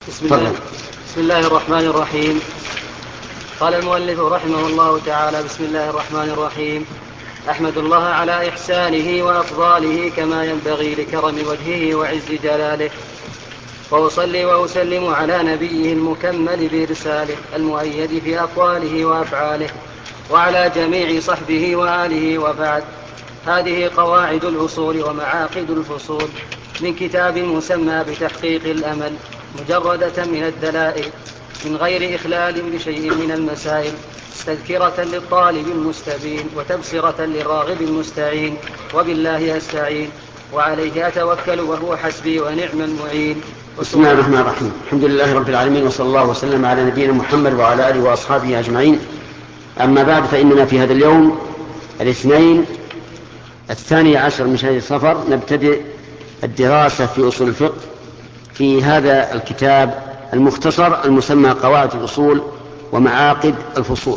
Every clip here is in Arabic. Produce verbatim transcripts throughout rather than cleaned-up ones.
بسم الله, بسم الله الرحمن الرحيم. قال المؤلف رحمه الله تعالى: بسم الله الرحمن الرحيم. أحمد الله على إحسانه وأفضاله كما ينبغي لكرم وجهه وعز جلاله، وأصلي وأسلم على نبيه المكمل برساله المؤيد في أقواله وأفعاله، وعلى جميع صحبه وآله، وبعد. هذه قواعد الأصول ومعاقد الفصول من كتاب مسمى بتحقيق الأمل، مجردة من الدلائل من غير إخلال بشيء من المسائل، تذكرة للطالب المستبين وتبصرة للراغب المستعين، وبالله أستعين وعليه أتوكل وهو حسبي ونعم المعين. بسم الله الرحمن الرحيم. الحمد لله رب العالمين، وصلى الله وسلم على نبينا محمد وعلى آله وأصحابه أجمعين. أما بعد، فإننا في هذا اليوم الاثنين الثاني عشر من شهر صفر نبتدئ الدراسة في أصول الفقه في هذا الكتاب المختصر المسمى قواعد الأصول ومعاقد الفصول،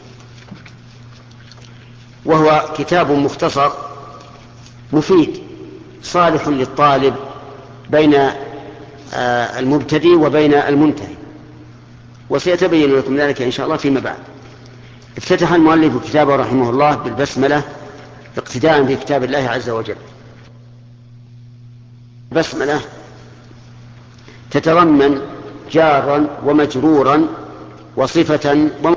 وهو كتاب مختصر مفيد صالح للطالب بين المبتدئ وبين المنتهي، وسيتبين لكم ذلك إن شاء الله فيما بعد. افتتح المؤلف كتابه رحمه الله بالبسملة اقتداء في كتاب الله عز وجل. البسملة تتضمن جارا ومجرورا وصفة وم...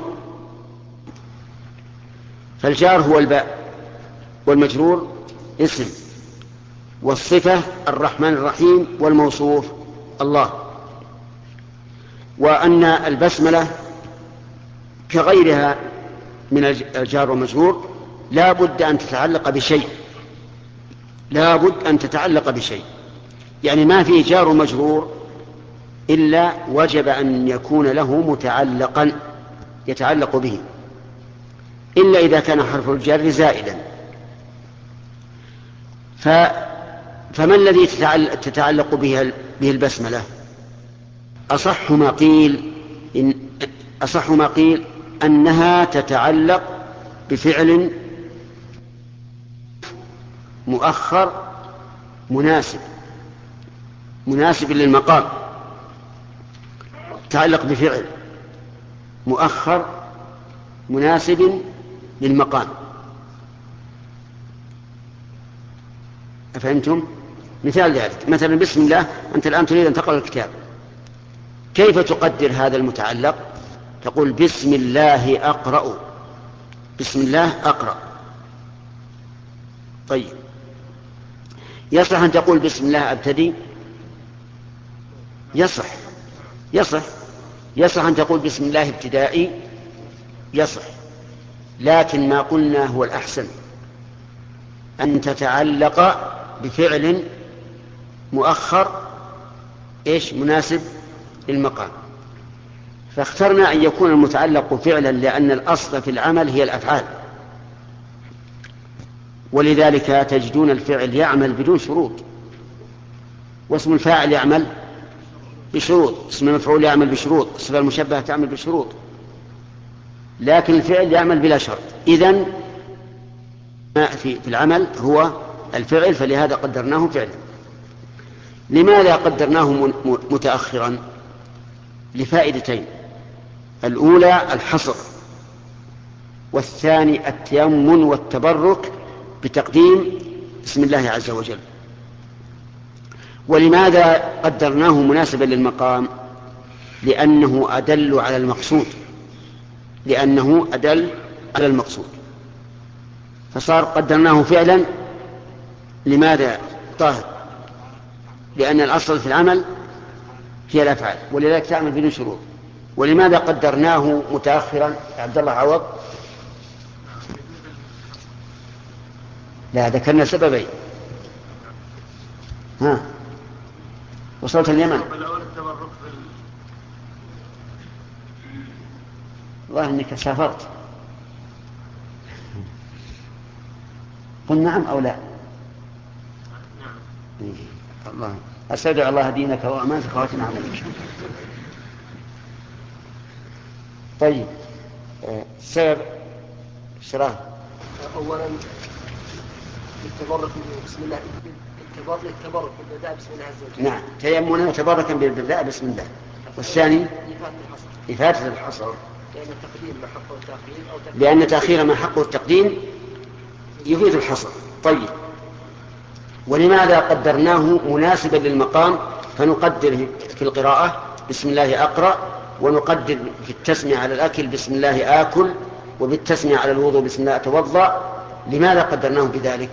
فالجار هو الباء، والمجرور اسم، والصفة الرحمن الرحيم، والموصوف الله. وأن البسملة كغيرها من الجار والمجرور لا بد أن تتعلق بشيء، لا بد أن تتعلق بشيء، يعني ما في جار ومجرور إلا وجب أن يكون له متعلقا يتعلق به، إلا إذا كان حرف الجر زائدا. ف... فما الذي تتعلق به به البسملة؟ أصح ما قيل إن أصح ما قيل أنها تتعلق بفعل مؤخر مناسب مناسب للمقام، تتعلق بفعل مؤخر مناسب للمقام. أفهمتم؟ مثال ذلك مثلا بسم الله، أنت الآن تريد أن تقرأ الكتاب، كيف تقدر هذا المتعلق؟ تقول بسم الله أقرأ، بسم الله أقرأ. طيب، يصح أن تقول بسم الله أبتدي؟ يصح يصح يصح أن تقول بسم الله ابتدائي؟ يصح، لكن ما قلنا هو الأحسن أن تتعلق بفعل مؤخر إيش مناسب للمقام. فاخترنا أن يكون المتعلق فعلا، لأن الأصل في العمل هي الأفعال، ولذلك تجدون الفعل يعمل بدون شروط، واسم الفاعل يعمل بشروط، اسم المفعول يعمل بشروط، الصفة المشبهة تعمل بشروط، لكن الفعل يعمل بلا شرط. إذن ما في العمل هو الفعل، فلهذا قدرناه فعلا. لماذا قدرناه متأخرا؟ لفائدتين: الأولى الحصر، والثاني التيمم والتبرك بتقديم بسم الله عز وجل. ولماذا قدرناه مناسبا للمقام؟ لأنه أدل على المقصود، لأنه أدل على المقصود فصار قدرناه فعلا. لماذا طاهر؟ لأن الأصل في العمل هي الأفعال، ولذلك تعمل بدون شروط. ولماذا قدرناه متأخرا عبد الله عوض؟ لا، ذكرنا سببين. ها، وصلت اليمن؟ والله انك سافرت. قل نعم او لا. نعم. الله استودع الله دينك وامانتك وخاتم عملك. طيب، السبب شراه اولا التبرك بسم الله، التبرك بالبداء بسم الله عز وجل. نعم، تيمنا وتبركا بالبداء بسم الله. والثاني إفادة الحصر، لأن تأخير ما حقه التقديم يفيد الحصر. طيب، ولماذا قدرناه مناسبا للمقام؟ فنقدر في القراءة بسم الله أقرأ، ونقدر في التسمية على الأكل بسم الله آكل، وبالتسمية على الوضوء بسم الله أتوضأ. لماذا قدرناه بذلك؟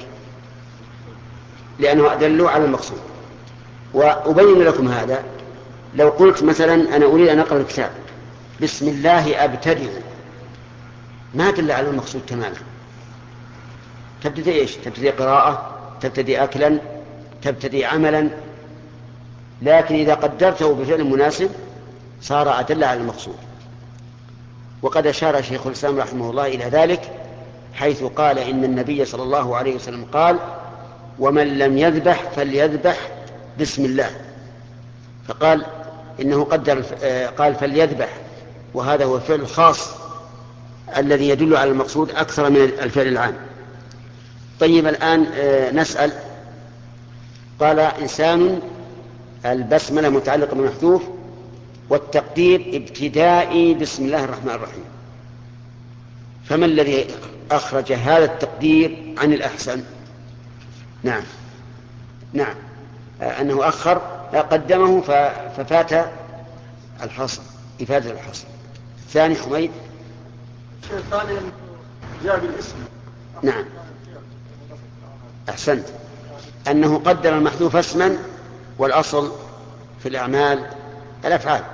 لأنه أدل على المقصود. وأبين لكم هذا. لو قلت مثلا أنا أريد أن أقرأ الكتاب بسم الله أبتدئ، ما دل على المقصود تماما. تبتدي إيش؟ تبتدي قراءة، تبتدي أكلا، تبتدي عملا. لكن إذا قدرته بفعل مناسب صار أدل على المقصود. وقد أشار شيخ الإسلام رحمه الله إلى ذلك حيث قال إن النبي صلى الله عليه وسلم قال ومن لم يذبح فليذبح بسم الله، فقال إنه قدر قال فليذبح، وهذا هو الفعل الخاص الذي يدل على المقصود أكثر من الفعل العام. طيب، الآن نسأل. قال إنسان البسملة متعلقة بالمحذوف والتقدير ابتدائي بسم الله الرحمن الرحيم، فما الذي أخرج هذا التقدير عن الأحسن؟ نعم نعم أنه أخر قدمه ففات الحصر، إفادة الحصر. ثاني حميد ثانيا جاب الاسم. نعم أحسنت، أنه قدر المحذوف اسما والأصل في الأعمال الأفعال.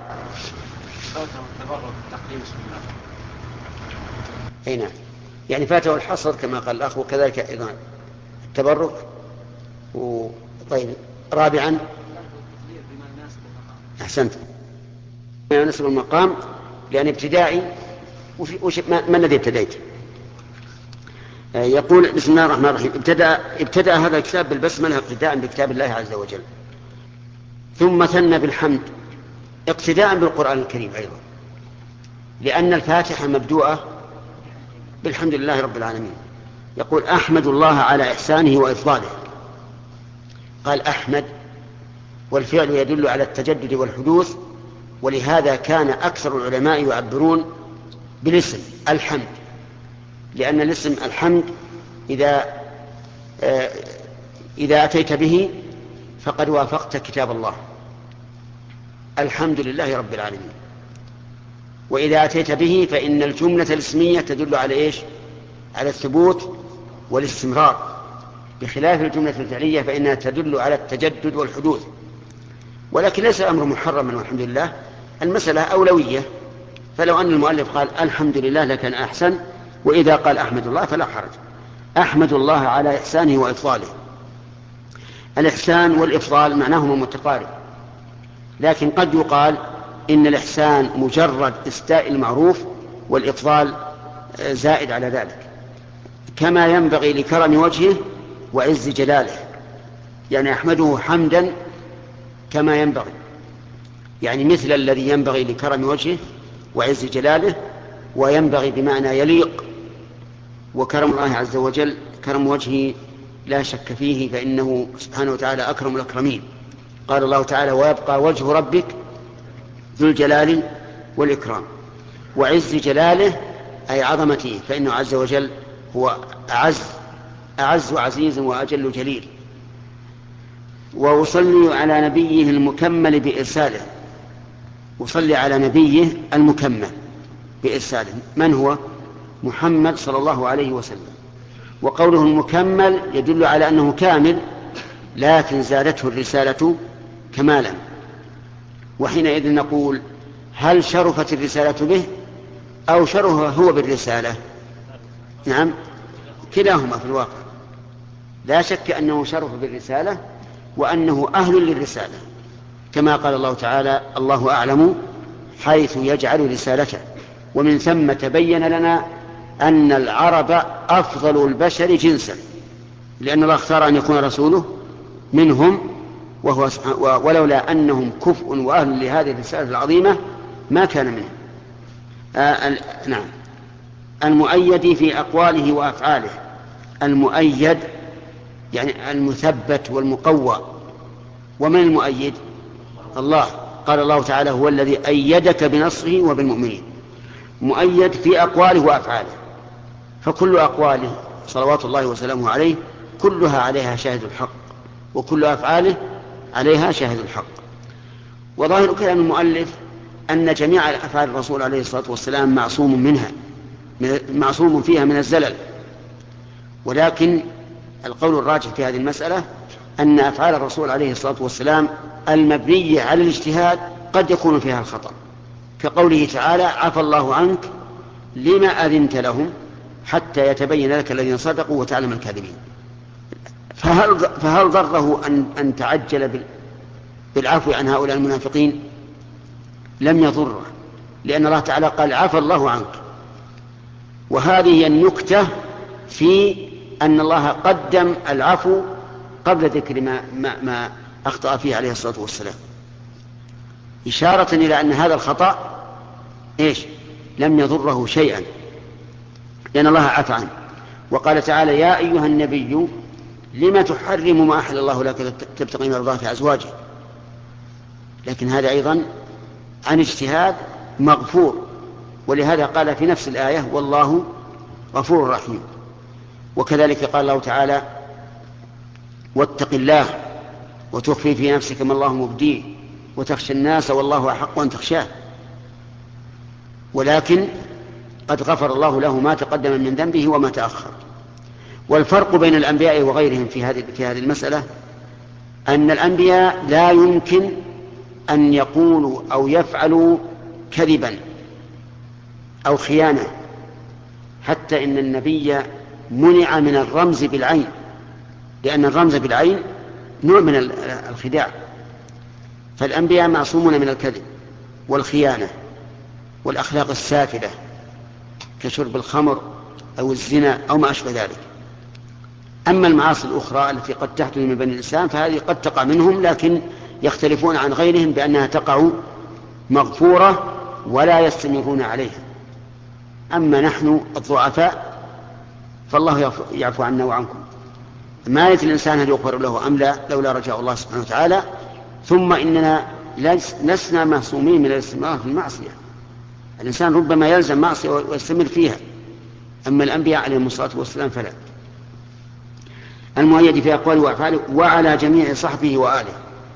أي نعم، يعني فاته الحصر كما قال الأخ، وكذلك أيضا التبرك. و... طيب، رابعا أحسنت بما يناسب المقام، لأن ابتدائي وش... ما... ما الذي ابتديت؟ يقول بسم الله الرحمن الرحيم. ابتدأ, ابتدأ هذا الكتاب بالبسملة اقتداء بكتاب الله عز وجل، ثم ثنى بالحمد اقتداء بالقرآن الكريم أيضا، لأن الفاتحة مبدوءة بالحمد لله رب العالمين. يقول أحمد الله على إحسانه وإفضاله، قال أحمد، والفعل يدل على التجدد والحدوث، ولهذا كان أكثر العلماء يعبرون بالاسم الحمد، لأن الاسم الحمد إذا آه إذا أتيت به فقد وافقت كتاب الله، الحمد لله رب العالمين. وإذا أتيت به فإن الجملة الاسمية تدل على إيش؟ على الثبوت والاستمرار، بخلاف الجملة الفعلية فإنها تدل على التجدد والحدوث. ولكن ليس الأمر محرما والحمد لله، المسألة أولوية. فلو أن المؤلف قال الحمد لله لكان أحسن، وإذا قال أحمد الله فلا حرج. أحمد الله على إحسانه وإفضاله. الإحسان والإفضال معناهما متقارب، لكن قد يقال إن الإحسان مجرد إسداء المعروف، والإفضال زائد على ذلك، كما ينبغي لكرم وجهه وعز جلاله. يعني أحمده حمدا كما ينبغي، يعني مثل الذي ينبغي لكرم وجهه وعز جلاله، وينبغي بمعنى يليق. وكرم الله عز وجل كرم وجهه لا شك فيه، فإنه سبحانه وتعالى أكرم الأكرمين. قال الله تعالى ويبقى وجه ربك ذو الجلال والإكرام. وعز جلاله أي عظمته، فإنه عز وجل هو أعز أعز عزيز وأجل جليل. وأصلي على نبيه المكمل بإرساله. أصلي على نبيه المكمل بإرساله، من هو؟ محمد صلى الله عليه وسلم. وقوله المكمل يدل على أنه كامل، لكن زادته الرسالة كمالا. وحينئذ نقول هل شرفت الرسالة به أو شرفه هو بالرسالة؟ نعم، كلاهما في الواقع. لا شك أنه شرف بالرسالة وأنه أهل للرسالة، كما قال الله تعالى الله أعلم حيث يجعل رسالته. ومن ثم تبين لنا أن العرب أفضل البشر جنسا، لأن الله اختار أن يكون رسوله منهم، وهو ولولا أنهم كفء وأهل لهذه الرسالة العظيمة ما كان منهم. آه نعم. المؤيد في أقواله وأفعاله. المؤيد يعني المثبت والمقوى. ومن المؤيد؟ الله. قال الله تعالى هو الذي أيدك بنصره وبالمؤمنين، مؤيد في أقواله وأفعاله، فكل أقواله صلوات الله وسلامه عليه كلها عليها شاهد الحق، وكل أفعاله عليها شاهد الحق. وظاهر كلام المؤلف أن جميع أفعال الرسول عليه الصلاة والسلام معصوم منها معصوم فيها من الزلل، ولكن القول الراجح في هذه المسألة أن أفعال الرسول عليه الصلاة والسلام المبنية على الاجتهاد قد يكون فيها الخطأ، كقوله تعالى عفى الله عنك لما أذنت لهم حتى يتبين لك الذين صدقوا وتعلم الكاذبين. فهل, فهل ضره أن, أن تعجل بالعفو عن هؤلاء المنافقين؟ لم يضره، لأن الله تعالى قال عفى الله عنك، وهذه هي النكتة في أن الله قدم العفو قبل ذكر ما, ما, ما أخطأ فيه عليه الصلاة والسلام، إشارة إلى أن هذا الخطأ إيش؟ لم يضره شيئا، لأن الله عفى عنه. وقال تعالى يا أيها النبي لما تحرم ما أحل الله لك تبتغي مرضات أزواجه، لكن هذا أيضا عن اجتهاد مغفور، ولهذا قال في نفس الآية والله غفور رحيم. وكذلك قال الله تعالى واتق الله وتخفي في نفسك ما الله مبديه وتخشى الناس والله أحق أن تخشاه، ولكن قد غفر الله له ما تقدم من ذنبه وما تأخر. والفرق بين الأنبياء وغيرهم في هذه في هذه المسألة أن الأنبياء لا يمكن أن يقولوا أو يفعلوا كذبا أو خيانة، حتى إن النبي منع من الرمز بالعين، لأن الرمز بالعين نوع من الخداع، فالأنبياء معصومون من الكذب والخيانة والأخلاق السافلة كشرب الخمر أو الزنا أو ما أشبه ذلك. أما المعاصي الأخرى التي قد تحدث من بني الإنسان فهذه قد تقع منهم، لكن يختلفون عن غيرهم بأنها تقع مغفورة ولا يستمرون عليها. أما نحن الضعفاء فالله يعفو عنا وعنكم. ما يدري الإنسان هل يغفر له أم لا لولا رجاء الله سبحانه وتعالى. ثم إننا لسنا معصومين من الاستمرار في المعصية، الإنسان ربما يلزم معصية ويستمر فيها، أما الأنبياء عليهم الصلاة والسلام فلا. المؤيد في أقواله وأفعاله وعلى جميع صحبه وآله.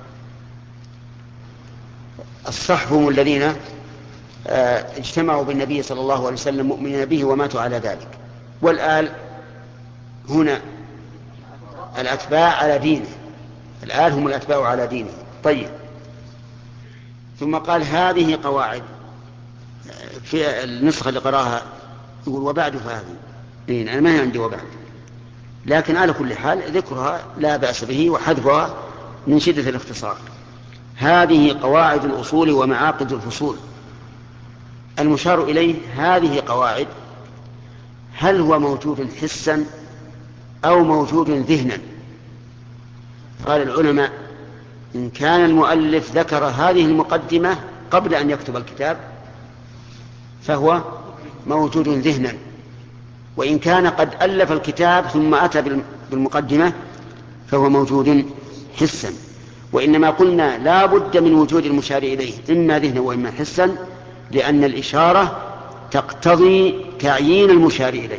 الصحب هم الذين اجتمعوا بالنبي صلى الله عليه وسلم مؤمنين به وماتوا على ذلك، والآل هنا الأتباع على دينه، الآل هم الأتباع على دينه. طيب، ثم قال هذه قواعد. في النسخة اللي قراها يقول وبعد فهذه، أنا ما هي عندي وبعد، لكن على كل حال ذكرها لا بأس به وحذفها من شدة الاختصار. هذه قواعد الأصول ومعاقد الفصول. المشار إليه هذه قواعد، هل هو موجود حسا أو موجود ذهنا؟ قال العلماء إن كان المؤلف ذكر هذه المقدمة قبل أن يكتب الكتاب فهو موجود ذهنا، وإن كان قد ألف الكتاب ثم أتى بالمقدمة فهو موجود حسا. وإنما قلنا لا بد من وجود المشار إليه إما ذهنا وإما حسا، لأن الإشارة تقتضي تعيين المشار إليه،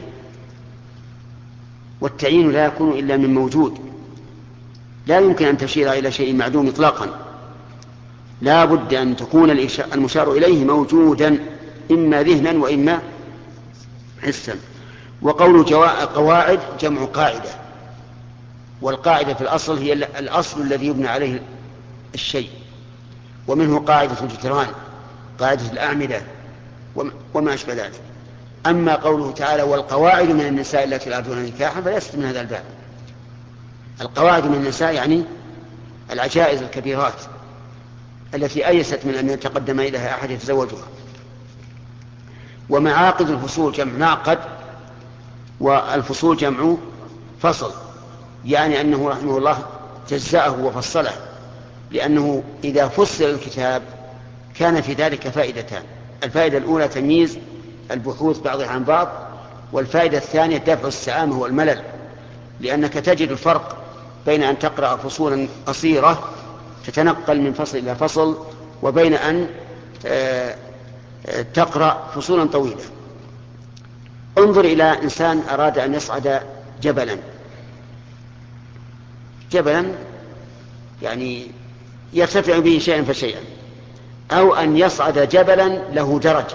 والتعيين لا يكون إلا من موجود، لا يمكن أن تشير إلى شيء معدوم إطلاقا، لا بد أن تكون المشار إليه موجودا إما ذهنا وإما حسا. وقول قواعد جمع قاعدة، والقاعدة في الأصل هي الأصل الذي يبنى عليه الشيء، ومنه قاعدة الجدران، قاعدة الأعمدة وما أشبه ذلك. أما قوله تعالى والقواعد من النساء التي لا يرجون نكاحا فليست من هذا الباب. القواعد من النساء يعني العجائز الكبيرات التي أيست من أن يتقدم إليها أحد يتزوجها. ومعاقد الفصول جمع معقد، والفصول جمع فصل، يعني أنه رحمه الله جزأه وفصله، لأنه إذا فصل الكتاب كان في ذلك فائدتان: الفائدة الأولى تمييز البحوث بعضها عن بعض، والفائدة الثانية دفع السآمة والملل، لأنك تجد الفرق بين أن تقرأ فصولا قصيرة تتنقل من فصل إلى فصل، وبين أن تقرأ فصولا طويلة. انظر إلى إنسان أراد أن يصعد جبلا جبلا يعني يرتفع به شيئا فشيئا، أو أن يصعد جبلا له درج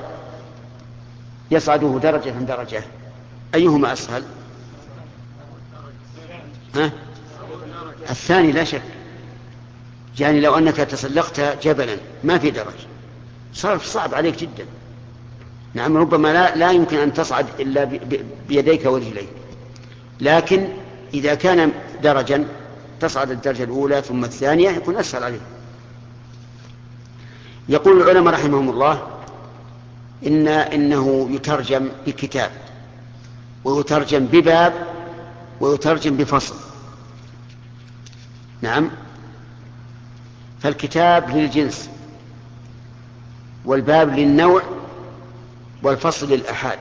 يصعده درجة درجة، أيهما أسهل؟ ها؟ الثاني لا شك. يعني لو أنك تسلقت جبلا ما في درج صار صعب عليك جدا. نعم، ربما لا, لا يمكن أن تصعد إلا بيديك ورجليك، لكن إذا كان درجا تصعد الدرجة الأولى ثم الثانية يكون أسهل عليك. يقول العلماء رحمهم الله إن إنه يترجم بكتاب، ويترجم بباب، ويترجم بفصل. نعم، فالكتاب للجنس، والباب للنوع، والفصل للأحاد.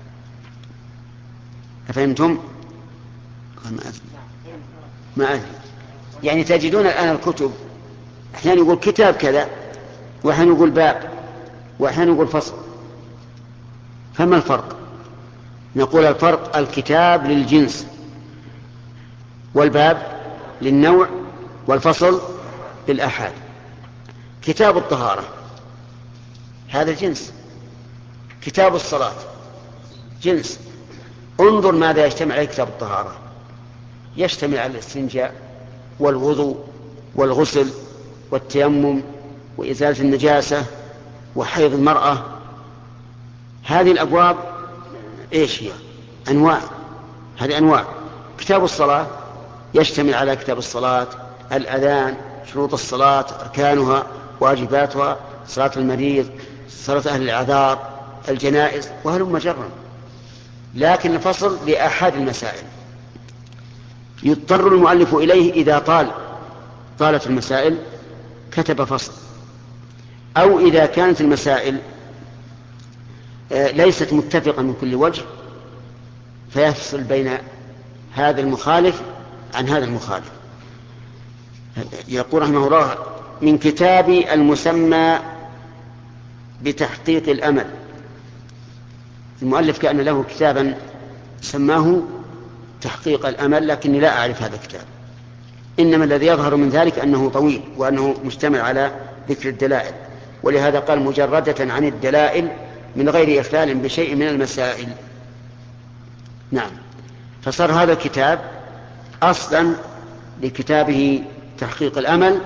أفهمتم؟ ما أدري ما أدري يعني تجدون الآن الكتب أحيانا يقول كتاب كذا، وأحيانا يقول باب، وأحيانا يقول فصل. فما الفرق؟ نقول الفرق الكتاب للجنس، والباب للنوع، والفصل للأحاد. كتاب الطهارة هذا جنس، كتاب الصلاة جنس. انظر ماذا يجتمع عليه كتاب الطهارة: يشتمل على الاستنجاء والوضوء والغسل والتيمم وإزالة النجاسة وحيض المرأة. هذه الأبواب إيش هي؟ أنواع، هذه أنواع. كتاب الصلاة يشتمل على كتاب الصلاة، الأذان، شروط الصلاة، أركانها، واجباتها، صلاة المريض، صلاة أهل الأعذار، الجنائز، وهلم جرا. لكن الفصل لأحد المسائل يضطر المؤلف إليه إذا طال طالت المسائل كتب فصل، أو إذا كانت المسائل ليست متفقة من كل وجه فيفصل بين هذا المخالف عن هذا المخالف. يقول رحمه الله: من كتاب المسمى بتحقيق الأمل. المؤلف كأن له كتابا سماه تحقيق الأمل، لكني لا أعرف هذا الكتاب، إنما الذي يظهر من ذلك أنه طويل وأنه مشتمل على ذكر الدلائل، ولهذا قال مجردة عن الدلائل من غير إخلال بشيء من المسائل. نعم، فصار هذا الكتاب أصلا لكتابه تحقيق الأمل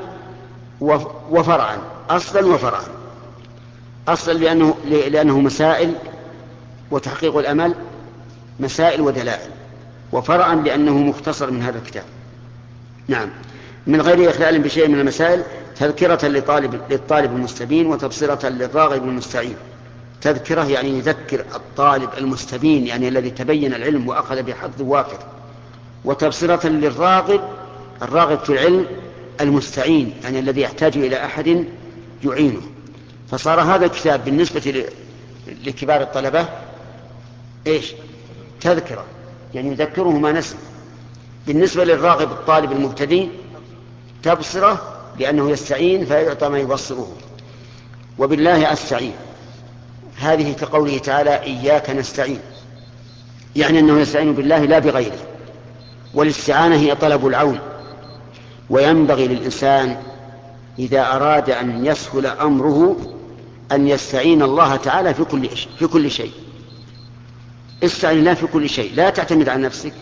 وفرعا، أصلا وفرعا. أصلا لأنه, لأنه مسائل، وتحقيق الأمل مسائل ودلائل، وفرعا لأنه مختصر من هذا الكتاب. نعم، من غير إخلال بشيء من المسائل، تذكرة للطالب, للطالب المستبين، وتبصرة للراغب المستعين. تذكرة يعني يذكر الطالب المستبين، يعني الذي تبين العلم وأخذ بحظ وافر، وتبصرة للراغب، الراغب في العلم، المستعين يعني الذي يحتاج إلى أحد يعينه. فصار هذا الكتاب بالنسبة لكبار الطلبة إيش؟ تذكرة، يعني يذكره ما نسي. بالنسبة للراغب الطالب المبتدئ تبصرة، لأنه يستعين فيعطى ما يبصره. وبالله أستعين، هذه كقوله تعالى: إياك نستعين، يعني أنه يستعين بالله لا بغيره، والاستعانة هي طلب العون. وينبغي للإنسان إذا أراد أن يسهل أمره أن يستعين الله تعالى في كل شيء، في كل شيء. استعين الله في كل شيء، لا تعتمد على نفسك،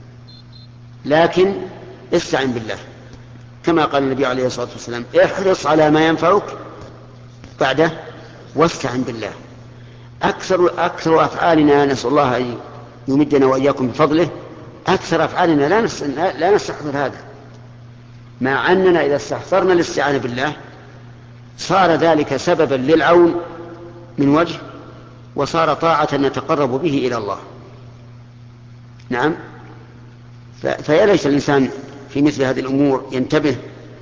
لكن استعن بالله، كما قال النبي عليه الصلاة والسلام: احرص على ما ينفعك بعده واستعن بالله. أكثر, أكثر أفعالنا، نسأل الله أن يمدنا وإياكم بفضله، أكثر أفعالنا لا, نس... لا نستحضر هذا، مع أننا إذا استحضرنا الاستعانة بالله صار ذلك سببا للعون من وجه، وصار طاعة نتقرب به إلى الله. نعم، ف... فيا ليت الإنسان في مثل هذه الأمور ينتبه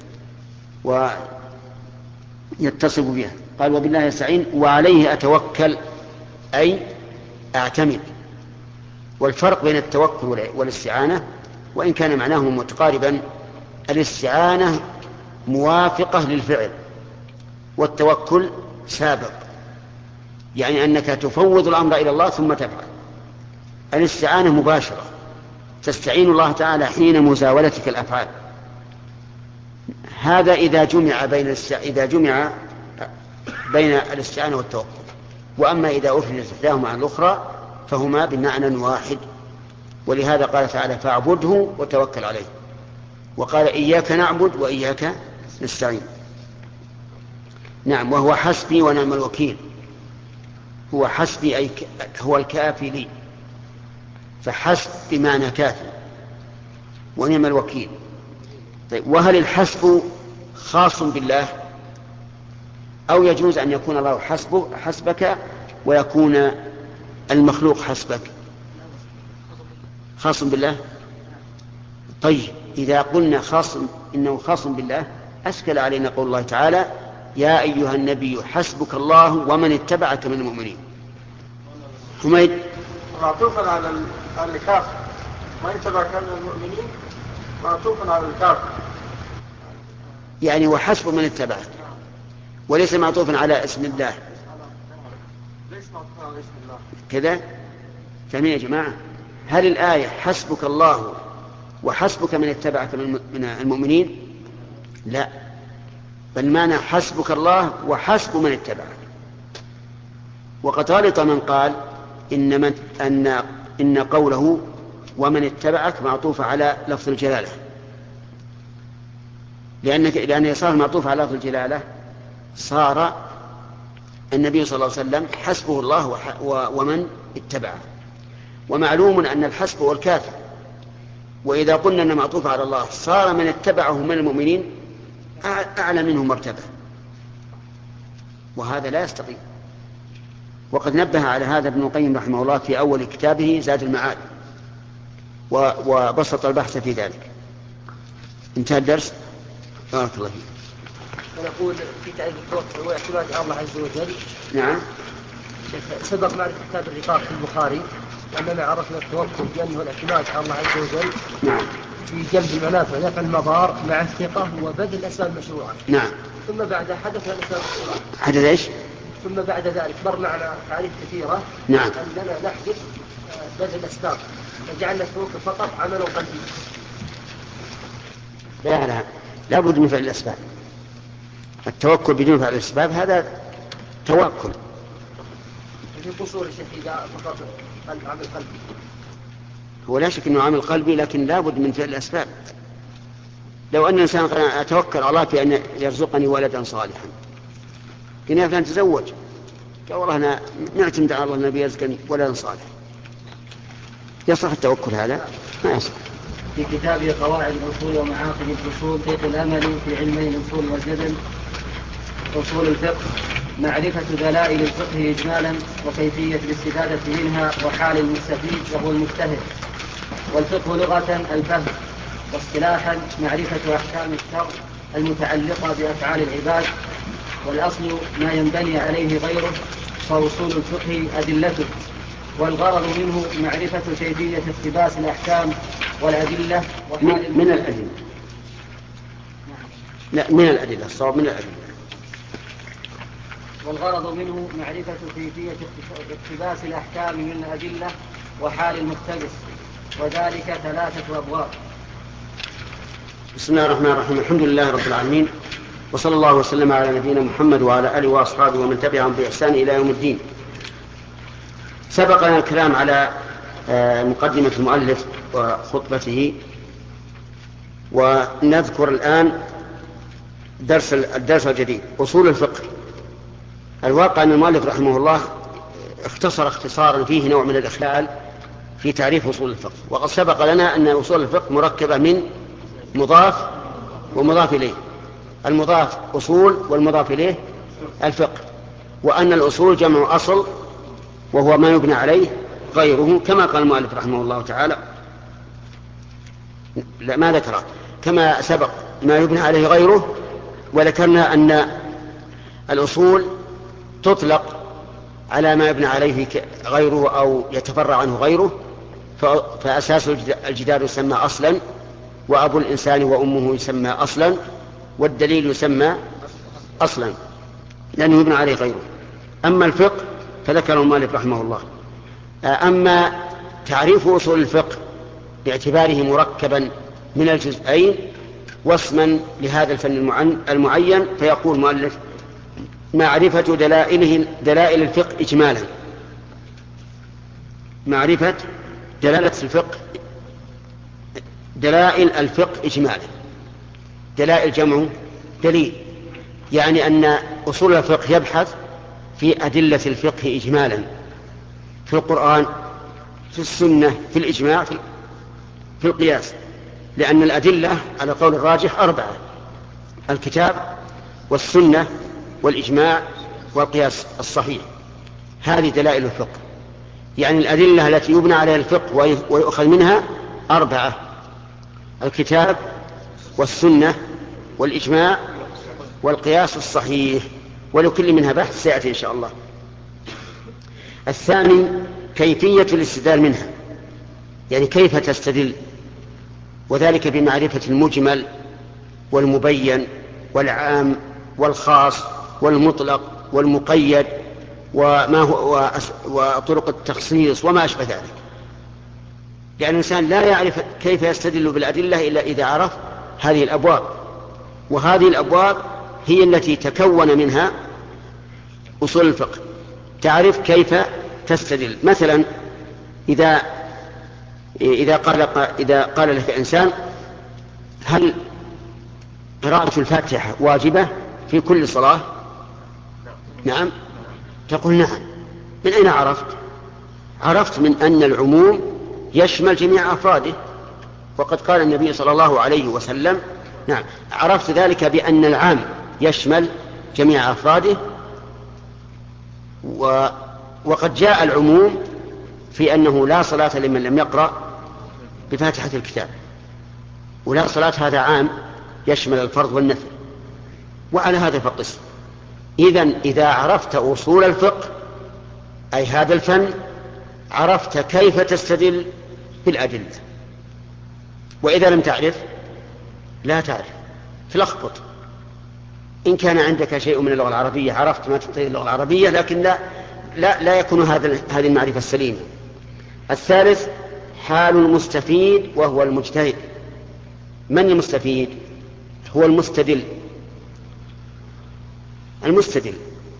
ويتصف بها. قال: وبالله يستعين وعليه أتوكل، أي أعتمد. والفرق بين التوكل والاستعانة وإن كان معناهما متقاربا، الاستعانة موافقة للفعل، والتوكل سابق، يعني أنك تفوض الأمر إلى الله ثم تفعل. الاستعانة مباشرة، تستعين الله تعالى حين مزاولتك الأفعال. هذا إذا جمع بين الس... إذا جمع بين الاستعانة والتوكل. وأما إذا أفردت إحداهما عن الأخرى فهما بمعنى واحد. ولهذا قال تعالى فاعبده وتوكل عليه، وقال إياك نعبد وإياك نستعين. نعم، وهو حسبي ونعم الوكيل. هو حسبي أي هو الكافي لي، فحسب بمعنى كافي، ونعم الوكيل. طيب، وهل الحسب خاص بالله أو يجوز أن يكون الله حسبك, حسبك ويكون المخلوق حسبك؟ خاص بالله. طيب، إذا قلنا خاص إنه خاص بالله أشكل علينا قول الله تعالى يا أيها النبي حسبك الله ومن اتبعك من المؤمنين. حميد. معطوفا على الكافر، من اتبعك من المؤمنين معطوفا على الكافر، يعني وحسب من اتبعك، وليس معطوفا على اسم الله. ليس معطوفا على اسم الله كذا. فمن يا جماعة، هل الآية حسبك الله وحسبك من اتبعك من المؤمنين؟ لا، بل معنى حسبك الله وحسب من اتبعك. وقد غلط من قال إن, من أن, إن قوله ومن اتبعك معطوف على لفظ الجلالة، لأن لأن صار معطوف على لفظ الجلالة صار النبي صلى الله عليه وسلم حسبه الله ومن اتبعه. ومعلوم أن الحسب هو الكافي، وإذا قلنا أن معطوف على الله صار من اتبعه من المؤمنين أعلى منه مرتبة، وهذا لا يستقيم. وقد نبه على هذا ابن القيم رحمه الله في أول كتابه زاد المعاد، وبسط البحث في ذلك. انتهى الدرس. بارك الله فيك. ونقول في تعريف التوكل هو اعتماد على الله عز وجل. نعم. سبق معرفة كتاب الرقاق في البخاري أننا عرفنا التوكل بأنه الاعتماد على الله عز وجل نعم. في جلب المنافع ودفع المضار مع الثقة وبذل الأسباب المشروعة. نعم. ثم بعد حدث الأسباب المشروعة. حدث إيش؟ ثم بعد ذلك مر معنا تعريف كثيرة. نعم. أننا نحدث بذل الأسباب فجعلنا التوكل فقط عمل قلبي. لا لا لا بد من فعل الأسباب. التوكل بدون فعل الأسباب هذا توكل. في قصور الشيخ إذا فقط عمل قلبي. هو لا شك أنه عمل قلبي، لكن لا بد من فعل الأسباب. لو أن الإنسان قال أتوكل على الله في أن يرزقني ولدا صالحا، كنا فلان تزوج، قال والله أنا نعتمد على الله النبي يرزقني ولدا صالحا، يصح التوكل هذا؟ ما يصح. في كتابه قواعد الأصول ومعاقد الفصول ضيق الأمل في علمي الأصول والجدل أصول الفقه معرفة دلائل الفقه إجمالا وكيفية الاستفادة منها وحال المستفيد وهو المجتهد. والفقه لغة الفهم، واصطلاحا معرفة أحكام الشرع المتعلقة بأفعال العباد، والأصل ما ينبني عليه غيره، فأصول الفقه أدلته، والغرض منه معرفة كيفية اقتباس الأحكام والأدلة وحال من الأدلة. لا، من الأدلة، الصواب من الأدلة. والغرض منه معرفة كيفية اقتباس الأحكام من الأدلة وحال المقتبس، وذلك ثلاثة أبواب. بسم الله الرحمن الرحيم. الحمد لله رب العالمين، وصلى الله وسلم على نبينا محمد وعلى آله وأصحابه ومن تبعهم بإحسان إلى يوم الدين. سبق لنا الكلام على مقدمة المؤلف وخطبته، ونذكر الآن درس الدرس الجديد أصول الفقه. الواقع أن المؤلف رحمه الله اختصر اختصارا فيه نوع من الإخلال في تعريف أصول الفقه. وقد سبق لنا أن أصول الفقه مركبة من مضاف ومضاف إليه. المضاف أصول والمضاف إليه الفقه، وأن الأصول جمع أصل وهو ما يبنى عليه غيره، كما قال المؤلف رحمه الله تعالى. لا، ما ذكره كما سبق ما يبنى عليه غيره، وذكرنا أن الأصول تطلق على ما يبنى عليه غيره أو يتفرع عنه غيره. فأساس الجدار يسمى أصلا، وأبو الإنسان وأمه يسمى أصلا، والدليل يسمى أصلا. لأنه يبنى عليه غيره. أما الفقه فذكره المؤلف رحمه الله. أما تعريف أصول الفقه باعتباره مركبا من الجزئين واسما لهذا الفن المعين، فيقول المؤلف: معرفة دلائله دلائل الفقه إجمالا. معرفة دلالة الفقه دلائل الفقه إجمالا. دلائل جمع دليل، يعني أن أصول الفقه يبحث في أدلة الفقه إجمالا، في القرآن، في السنة، في الإجماع، في القياس، لأن الأدلة على قول الراجح أربعة: الكتاب والسنة والإجماع والقياس الصحيح. هذه دلائل الفقه، يعني الأدلة التي يبنى عليها الفقه ويؤخذ منها أربعة: الكتاب والسنة والإجماع والقياس الصحيح، ولكل منها بحث سيأتي إن شاء الله. الثاني كيفية الاستدلال منها، يعني كيف تستدل، وذلك بمعرفة المجمل والمبين والعام والخاص والمطلق والمقيد وما هو وطرق التخصيص وما أشبه ذلك. لأن الإنسان لا يعرف كيف يستدل بالأدلة إلا إذا عرف هذه الأبواب، وهذه الأبواب هي التي تكون منها أصول الفقه. تعرف كيف تستدل. مثلا إذا إذا قال إذا قال لك إنسان: هل قراءة الفاتحة واجبة في كل صلاة؟ نعم. تقول نعم. من أين عرفت؟ عرفت من أن العموم يشمل جميع أفراده، وقد قال النبي صلى الله عليه وسلم. نعم، عرفت ذلك بأن العام يشمل جميع أفراده، و... وقد جاء العموم في أنه لا صلاة لمن لم يقرأ بفاتحة الكتاب، ولا صلاة هذا عام يشمل الفرض والنفل، وعلى هذا فقس. إذن إذا عرفت أصول الفقه أي هذا الفن عرفت كيف تستدل بالأدلة. وإذا لم تعرف لا تعرف، تلخبط. إن كان عندك شيء من اللغة العربية عرفت ما تقتضي اللغة العربية، لكن لا لا, لا يكون هذا هذه المعرفة السليمة. الثالث حال المستفيد وهو المجتهد. من المستفيد؟ هو المستدل. المستدل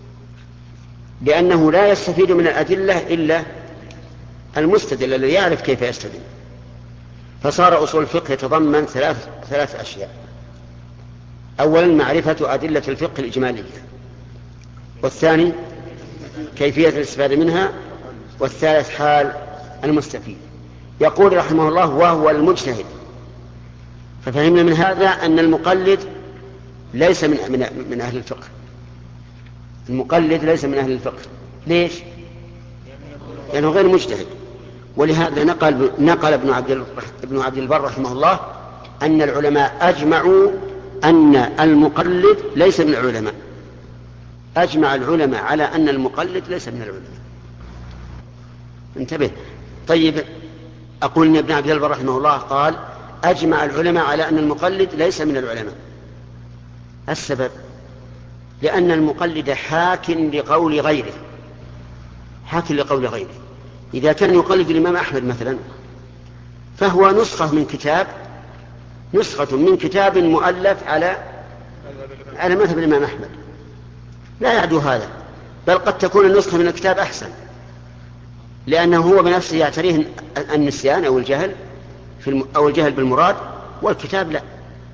لأنه لا يستفيد من الأدلة إلا المستدل الذي يعرف كيف يستدل. فصار أصول الفقه يتضمن ثلاث ثلاث أشياء: أولا معرفة أدلة الفقه الإجمالية، والثاني كيفية الاستفادة منها، والثالث حال المستفيد. يقول رحمه الله: وهو المجتهد. ففهمنا من هذا أن المقلد ليس من, من, من أهل الفقه. المقلد ليس من أهل الفقه. ليش؟ لأنه غير مجتهد. ولهذا نقل, نقل ابن, عبد ابن عبد البر رحمه الله أن العلماء أجمعوا أن المقلد ليس من العلماء. أجمع العلماء على أن المقلد ليس من العلماء. انتبه. طيب، أقول أن ابن عبد البر رحمه الله قال: أجمع العلماء على أن المقلد ليس من العلماء. السبب: لأن المقلد حاك لقول غيره. حاك لقول غيره. إذا كان يقلد الإمام أحمد مثلا، فهو نسخة من كتاب نسخة من كتاب مؤلف على على مذهب الإمام أحمد، لا يعدو هذا، بل قد تكون النسخة من الكتاب أحسن، لأنه هو بنفسه يعتريه النسيان أو الجهل في أو الجهل بالمراد، والكتاب لا.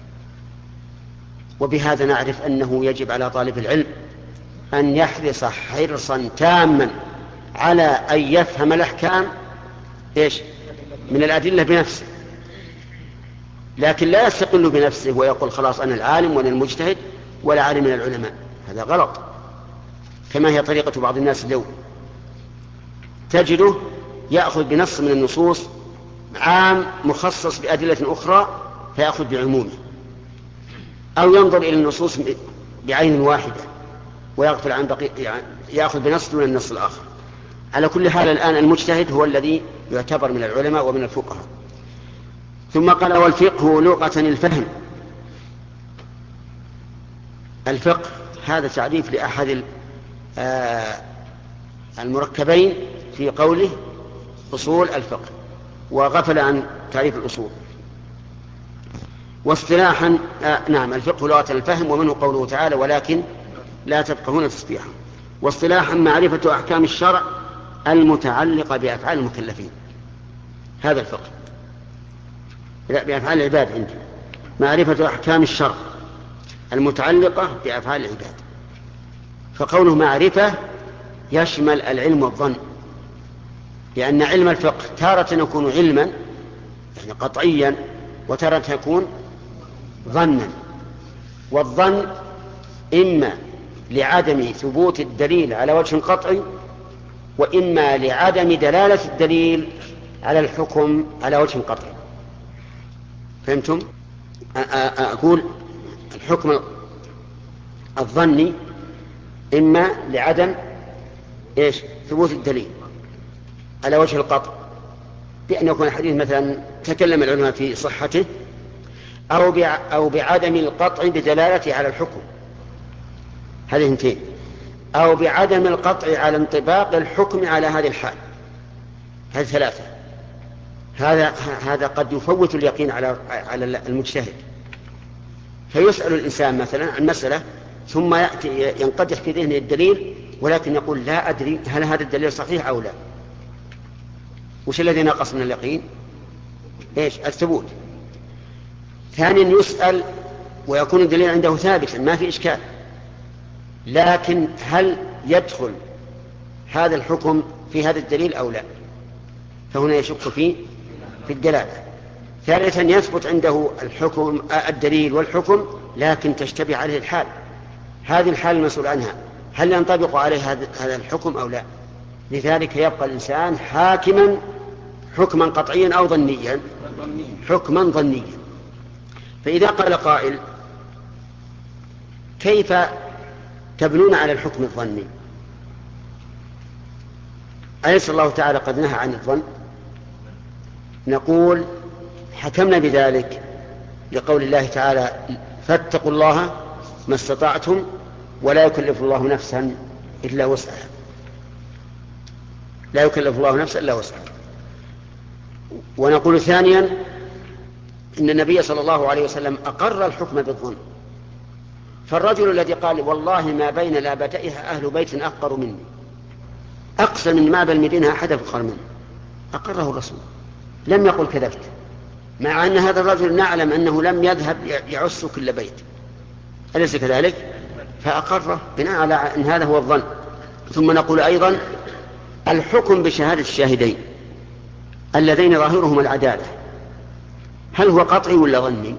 وبهذا نعرف أنه يجب على طالب العلم أن يحرص حرصا تاما على أن يفهم الأحكام إيش من الأدلة بنفسه، لكن لا يستقل بنفسه ويقول خلاص أنا العالم وأنا المجتهد ولا عالم من العلماء. هذا غلط، كما هي طريقة بعض الناس اليوم. تجده يأخذ بنص من النصوص عام مخصص بأدلة أخرى فيأخذ بعمومه، أو ينظر إلى النصوص بعين واحدة ويغفل عن بقية، يعني يأخذ بنص من النص الآخر. على كل حال الآن المجتهد هو الذي يعتبر من العلماء ومن الفقهاء. ثم قال: والفقه لغة الفهم. الفقه هذا تعريف لأحد المركبين في قوله أصول الفقه، وغفل عن تعريف الأصول. واصطلاحا آه نعم الفقه لغة الفهم، ومنه قوله تعالى ولكن لا تفقهون تسبيحا. واصطلاحا معرفة أحكام الشرع المتعلقة بأفعال المكلفين، هذا الفقه لا بأفعال العباد عندي، معرفة أحكام الشرع المتعلقة بأفعال العباد. فقوله معرفة يشمل العلم والظن، لأن علم الفقه تارة يكون علما يعني قطعيا، وتارة يكون ظنا. والظن إما لعدم ثبوت الدليل على وجه قطعي، وإما لعدم دلالة الدليل على الحكم على وجه قطعي. فهمتم؟ أقول الحكم الظني إما لعدم إيش ثبوت الدليل على وجه القطع، بأن يكون الحديث مثلا تكلم العلماء في صحته، أو أو بعدم القطع بدلالته على الحكم، هذه اثنتين، أو بعدم القطع على انطباق الحكم على هذه الحال، هذه ثلاثة. هذا هذا قد يفوت اليقين على على المجتهد، فيسأل الإنسان مثلا عن مسألة ثم يأتي ينقدح في ذهنه الدليل، ولكن يقول لا أدري هل هذا الدليل صحيح أو لا. وش الذي نقص من اليقين؟ إيش؟ الثبوت. ثانيا يسأل ويكون الدليل عنده ثابتا ما في إشكال، لكن هل يدخل هذا الحكم في هذا الدليل أو لا؟ فهنا يشك فيه في الدلالة. ثالثا يثبت عنده الحكم الدليل والحكم، لكن تشتبه عليه الحال، هذه الحال المسؤول عنها هل ينطبق عليه هذا الحكم أو لا؟ لذلك يبقى الإنسان حاكما حكما قطعيا أو ظنيا، حكما ظنيا. فإذا قال قائل كيف تبنون على الحكم الظني؟ أليس الله تعالى قد نهى عن الظن؟ نقول حكمنا بذلك لقول الله تعالى فاتقوا الله ما استطعتم ولا يكلف الله نفسا إلا وسعها، لا يكلف الله نفسا إلا وسعها. ونقول ثانيا إن النبي صلى الله عليه وسلم أقر الحكم بالظن، فالرجل الذي قال والله ما بين لابتيها أهل بيت أفقر مني، أقسم من ما بين مدينها أحد أفقر مني، أقره الرسول، لم يقل كذبت، مع أن هذا الرجل نعلم أنه لم يذهب يعس كل بيت، أليس كذلك؟ فأقره بناء على أن هذا هو الظن. ثم نقول أيضا الحكم بشهادة الشاهدين اللذين ظاهرهم العدالة هل هو قطعي ولا ظني؟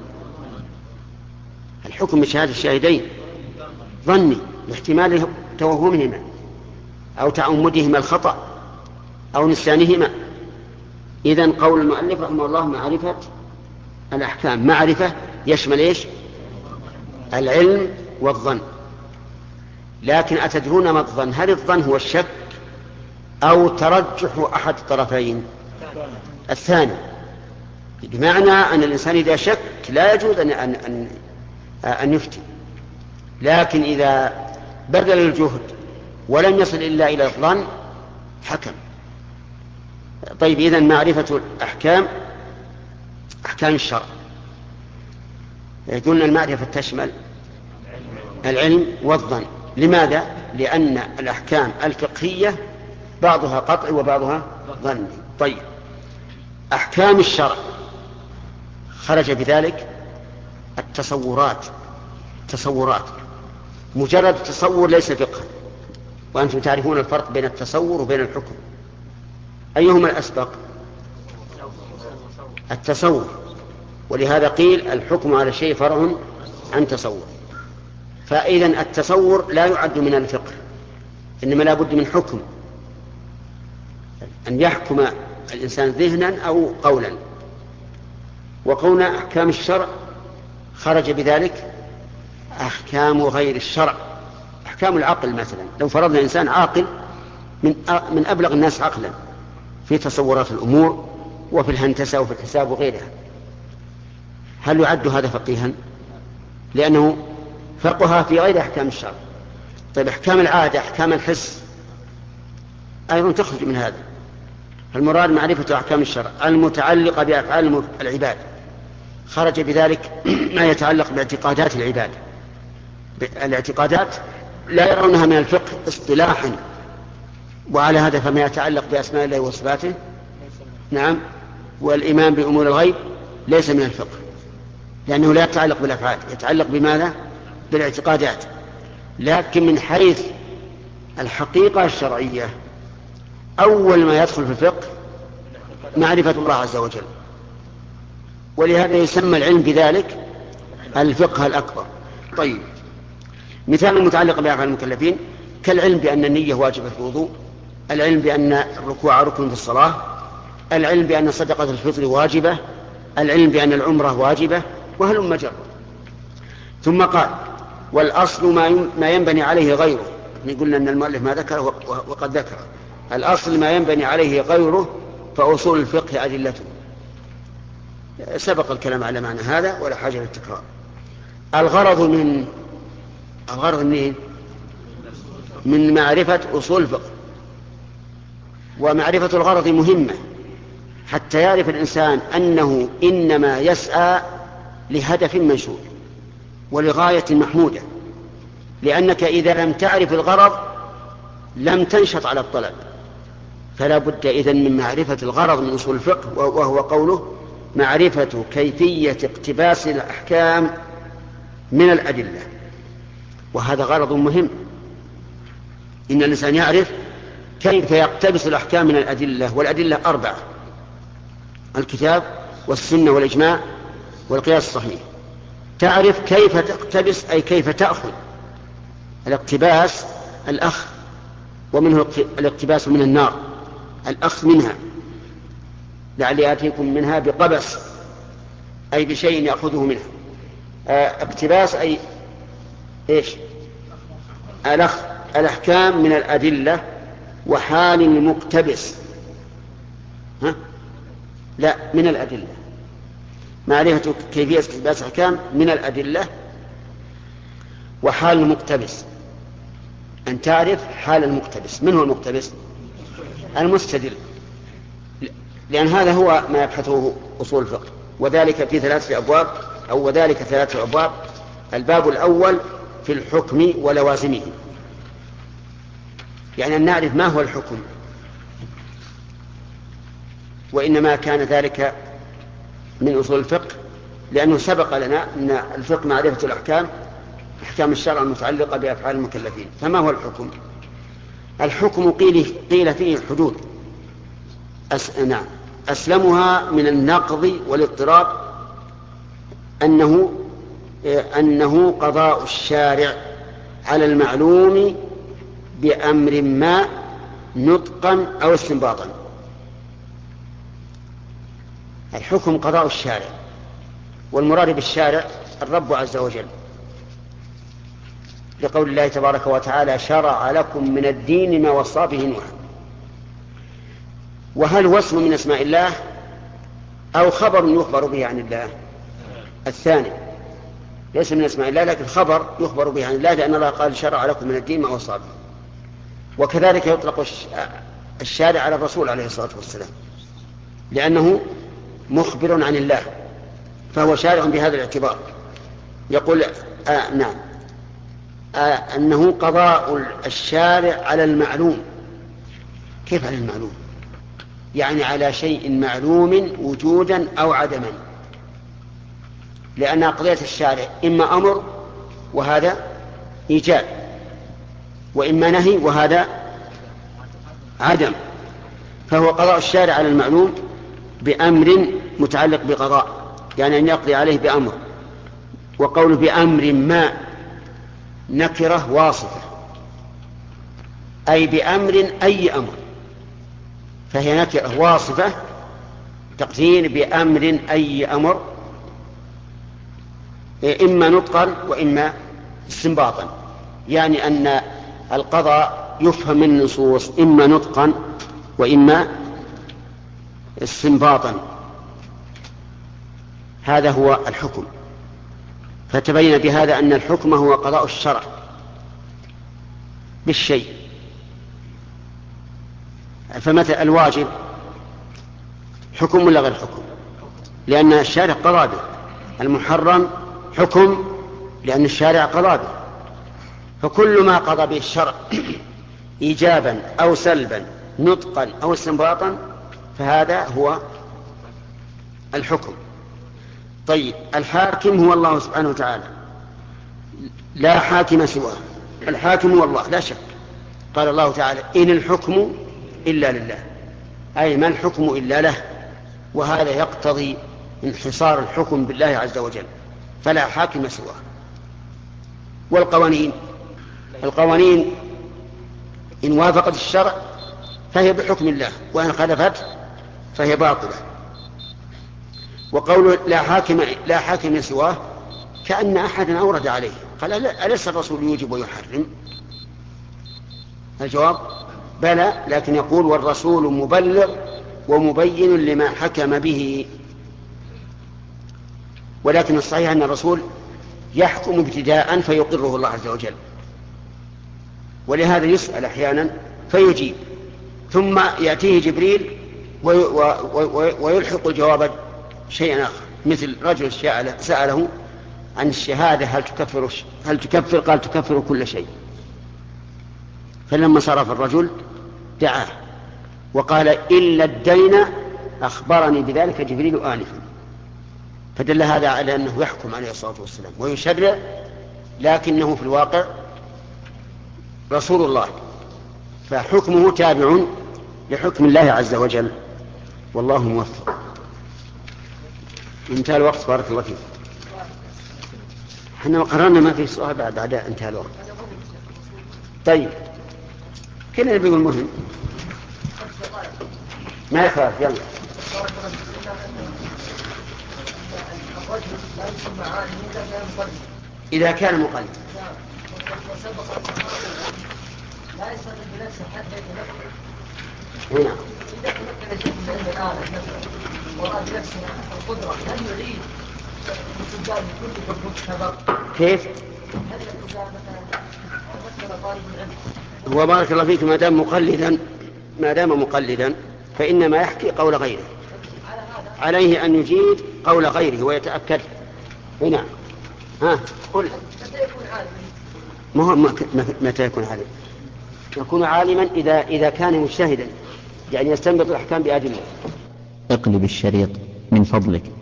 الحكم بشهادة الشاهدين ظني لاحتمال توهمهما أو تعمدهما الخطأ أو نسيانهما. إذن قول المؤلف رحمه الله معرفة الأحكام، معرفة يشمل إيش؟ العلم والظن. لكن أتدرون ما الظن؟ هل الظن هو الشك أو ترجح أحد الطرفين؟ الثاني، بمعنى أن الإنسان إذا شك لا يجوز أن, أن, أن, أن يفتي، لكن إذا بذل الجهد ولم يصل إلا إلى الظن حكم. طيب إذن معرفة الأحكام أحكام الشرع، قلنا المعرفة تشمل العلم والظن. لماذا؟ لأن الأحكام الفقهية بعضها قطعي وبعضها ظني. طيب أحكام الشرع خرج بذلك التصورات، تصورات مجرد التصور ليس فقها، وأنتم تعرفون الفرق بين التصور وبين الحكم، أيهما الأسبق؟ التصور، ولهذا قيل الحكم على شيء فرع عن تصور. فإذن التصور لا يعد من الفقه، إنما لا بد من حكم، أن يحكم الإنسان ذهنا أو قولا. وقولنا أحكام الشرع خرج بذلك أحكام غير الشرع، أحكام العقل مثلا، لو فرضنا إنسان عاقل من من أبلغ الناس عقلا في تصورات الأمور وفي الهندسة وفي الحساب وغيرها، هل يعد هذا فقيها؟ لأنه فقه في غير أحكام الشرع، طيب أحكام العادة أحكام الحس أيضا تخرج من هذا. المراد معرفة أحكام الشرع المتعلقة بأفعال العباد، خرج بذلك ما يتعلق باعتقادات العباد. الاعتقادات لا يرونها من الفقه اصطلاحا، وعلى هذا فما يتعلق بأسماء الله وصفاته نعم والإيمان بأمور الغيب ليس من الفقه، لأنه لا يتعلق بالأفعال، يتعلق بماذا؟ بالاعتقادات. لكن من حيث الحقيقة الشرعية أول ما يدخل في الفقه معرفة الله عز وجل، ولهذا يسمى العلم بذلك الفقه الأكبر. طيب، مثال متعلق بأفعال المكلفين كالعلم بأن النية واجبة في الوضوء، العلم بأن الركوع ركن في الصلاة، العلم بأن صدقة الفطر واجبة، العلم بأن العمرة واجبة، وهلم مجر. ثم قال والأصل ما ينبني عليه غيره. قلنا أن المؤلف ما ذكره وقد ذكر الأصل ما ينبني عليه غيره فأصول الفقه أدلته. سبق الكلام على معنى هذا ولا حاجة للتكرار. الغرض من الغرض من من معرفة أصول الفقه، ومعرفة الغرض مهمة حتى يعرف الإنسان أنه إنما يسعى لهدف منشود ولغاية محمودة، لأنك إذا لم تعرف الغرض لم تنشط على الطلب. فلا بد إذن من معرفة الغرض من أصول الفقه، وهو قوله معرفة كيفية اقتباس الأحكام من الأدلة، وهذا غرض مهم. إن الإنسان يعرف كيف يقتبس الأحكام من الأدلة، والأدلة أربعة: الكتاب والسنة والإجماع والقياس الصحيح. تعرف كيف تقتبس أي كيف تأخذ. الاقتباس الأخذ، ومنه الاقتباس من النار، الأخذ منها. لعلي آتيكم منها بقبس أي بشيء يأخذه منها. اقتباس أي إيش؟ الأخذ الأحكام من الأدلة وحال المقتبس. ها؟ لا، من الأدلة. معرفة كيفية اقتباس الأحكام من الأدلة وحال المقتبس، أن تعرف حال المقتبس. من هو المقتبس؟ المستدل، لأن هذا هو ما يبحثه أصول الفقه، وذلك في ثلاثة أبواب أو وذلك ثلاثة أبواب. الباب الأول في الحكم ولوازمه، يعني أن نعرف ما هو الحكم، وإنما كان ذلك من أصول الفقه لأنه سبق لنا أن الفقه معرفة الأحكام، أحكام الشرع المتعلقة بأفعال المكلفين. فما هو الحكم؟ الحكم قيل, قيل فيه الحدود. أس... نعم أسلمها من النقض والاضطراب أنه أنه قضاء الشارع على المعلوم بأمر ما نطقا أو استنباطا. الحكم قضاء الشارع، والمراد بالشارع الرب عز وجل، لقول الله تبارك وتعالى شرع لكم من الدين ما وصى به نوحا. وهل هو اسم من اسماء الله أو خبر يخبر به عن الله؟ الثاني، ليس من اسماء الله لكن خبر يخبر به عن الله، لأن الله قال شرع لكم من الدين ما وصى به. وكذلك يطلق الشارع على الرسول عليه الصلاة والسلام، لأنه مخبر عن الله، فهو شارع بهذا الاعتبار. يقول آه نعم آه أنه قضاء الشارع على المعلوم. كيف على المعلوم؟ يعني على شيء معلوم وجودا أو عدما، لأن قضية الشارع إما أمر وهذا إيجاب، وإما نهي وهذا عدم. فهو قضاء الشارع على المعلوم بأمر متعلق بقضاء، يعني أن يقضي عليه بأمر. وقول بأمر ما نكرة واصفة، أي بأمر أي أمر، فهي نكرة واصفة تقدير بأمر أي أمر، إما نطقا وإما استنباطا، يعني أن القضاء يفهم من النصوص إما نطقا وإما استنباطا. هذا هو الحكم. فتبين بهذا أن الحكم هو قضاء الشرع، بالشيء. فمثل الواجب حكم ولا غير حكم؟ لأن الشارع قضى به. المحرم حكم لأن الشارع قضى به. فكل ما قضى به الشرع إيجابا أو سلبا نطقا أو استنباطا فهذا هو الحكم. طيب الحاكم هو الله سبحانه وتعالى لا حاكم سواه. الحاكم هو الله لا شك. قال الله تعالى إن الحكم إلا لله، أي ما الحكم إلا له، وهذا يقتضي انحصار الحكم بالله عز وجل، فلا حاكم سواه. والقوانين القوانين إن وافقت الشرع فهي بحكم الله، وإن خالفت فهي باطلة. وقول لا حاكم لا حاكم سواه كأن أحدا أورد عليه قال أليس الرسول يوجب ويحرم؟ الجواب بلى، لكن يقول والرسول مبلغ ومبين لما حكم به. ولكن الصحيح أن الرسول يحكم ابتداء فيقره الله عز وجل، ولهذا يسأل أحيانا فيجيب، ثم يأتيه جبريل ويلحق الجواب شيئا آخر. مثل رجل سأله عن الشهادة هل تكفر, هل تكفر قال تكفر كل شيء. فلما صرف الرجل دعاه وقال إلا الدين أخبرني بذلك جبريل آنفا. فدل هذا على أنه يحكم عليه الصلاة والسلام ويشرع، لكنه في الواقع رسول الله، فحكمه تابع لحكم الله عز وجل، والله موفق. انتهى الوقت بارك الله فيك. احنا قررنا ما في سؤال بعد بعد انتهى الوقت. طيب كنا نبي المهم ما يخاف يلا. إذا كان مقلد لا يستطيع بنفسه حتى يتنفذ. هنا إذا تمكن شيء من الآلة ورأى بنفسه القدرة هل يعيد الاستبدال بكل مختبر؟ كيف؟ هل الاستبدال مثلا تمكن طالب العلم؟ هو بارك الله فيك ما دام مقلدا ما دام مقلدا فإنما يحكي قول غيره، عليه أن يجيد قول غيره ويتأكد. هنا ها قل متى يكون عالما؟ ما هو متى يكون عالما؟ يكون عالما إذا إذا كان مجتهدا، يعني يستنبط الأحكام بأدلة. اقلب الشريط من فضلك.